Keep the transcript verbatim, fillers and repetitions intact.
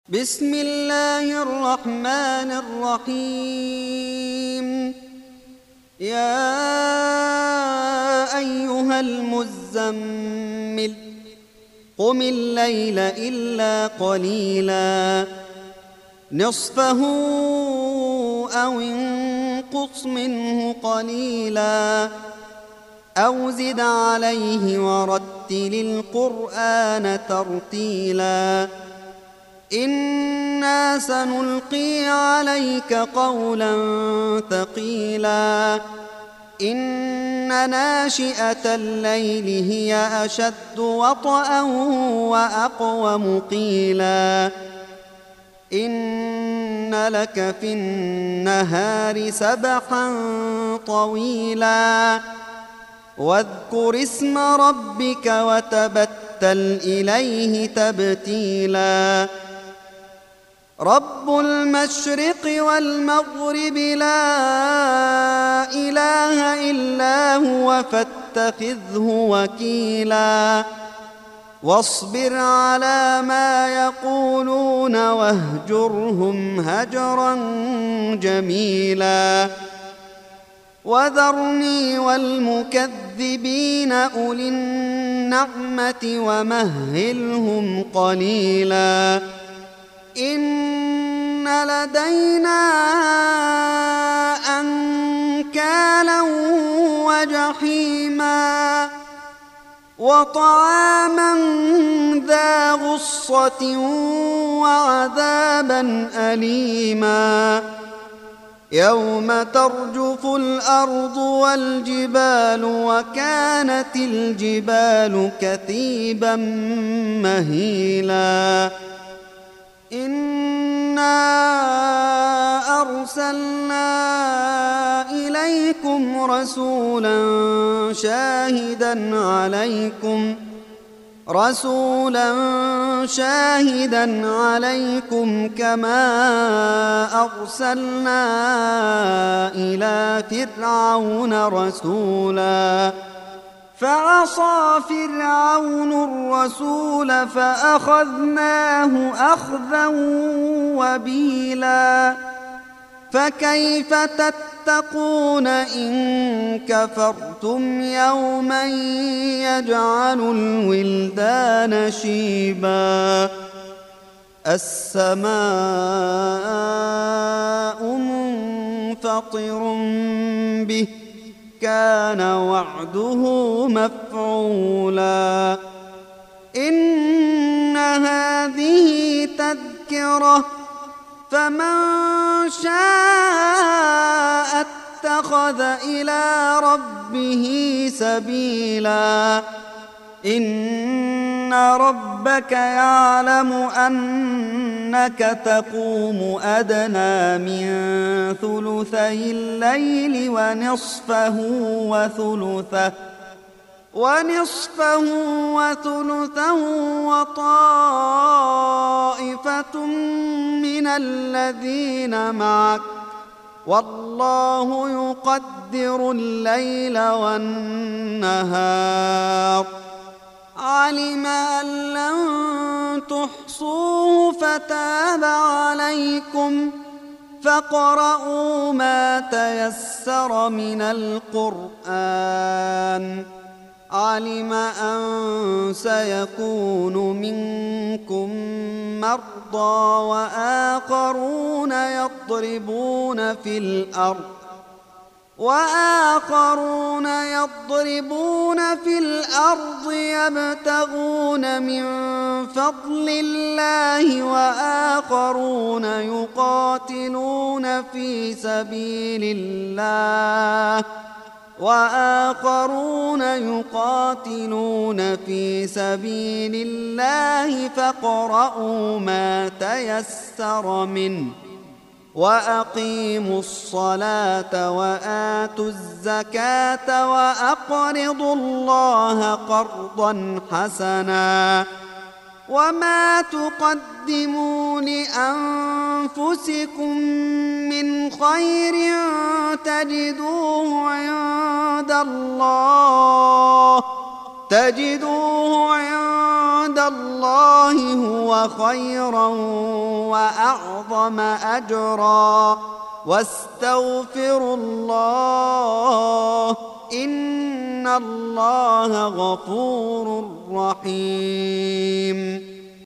بسم الله الرحمن الرحيم. يا أيها المزمل قم الليل إلا قليلا نصفه أو انقص منه قليلا أو زد عليه ورتل القرآن ترتيلا إنا سنلقي عليك قولا ثقيلا إن ناشئة الليل هي أشد وطئا وأقوم قيلا إن لك في النهار سبحا طويلا واذكر اسم ربك وتبتل إليه تبتيلا رب المشرق والمغرب لا إله إلا هو فاتخذه وكيلا واصبر على ما يقولون واهجرهم هجرا جميلا وذرني والمكذبين أولي النعمة ومهلهم قليلا إن لدينا أنكالا وجحيما وطعاما ذا غصة وعذابا أليما يوم ترجف الأرض والجبال وكانت الجبال كثيبا مهيلا إنا أرسلنا إليكم رسولا شاهدا عليكم رسولا شاهدا عليكم كما أرسلنا إلى فرعون رسولا فعصى فرعون الرسول فأخذناه أخذا وبيلا فكيف تتقون إن كفرتم يوما يجعل الولدان شيبا السماء منفطر به كان وعده مفعولا إن هذه تذكرة فمن شاء اتخذ إلى ربه سبيلا إن ربك يعلم أنك تقوم أدنى من ثلثي الليل ونصفه وثلثه ونصفه وثلثه وطائفة من الذين معك والله يقدر الليل والنهار علم أن لن تحصوه فتاب عليكم فاقرؤوا ما تيسر من القرآن علم أن سيكون منكم مرضى وآخرون يضربون في الأرض وآخرون يضربون في الأرض يبتغون من فضل الله وآخرون يقاتلون في سبيل الله وآخرون يقاتلون في سبيل الله فاقرؤوا ما تيسر منه وأقيموا الصلاة وآتوا الزكاة وأقرضوا الله قرضا حسنا وما تقدموا لأنفسكم من خير تجدوه عند الله تجدوه عند الله هو خيرا وأعظم أجرا واستغفروا الله إن الله غفور رحيم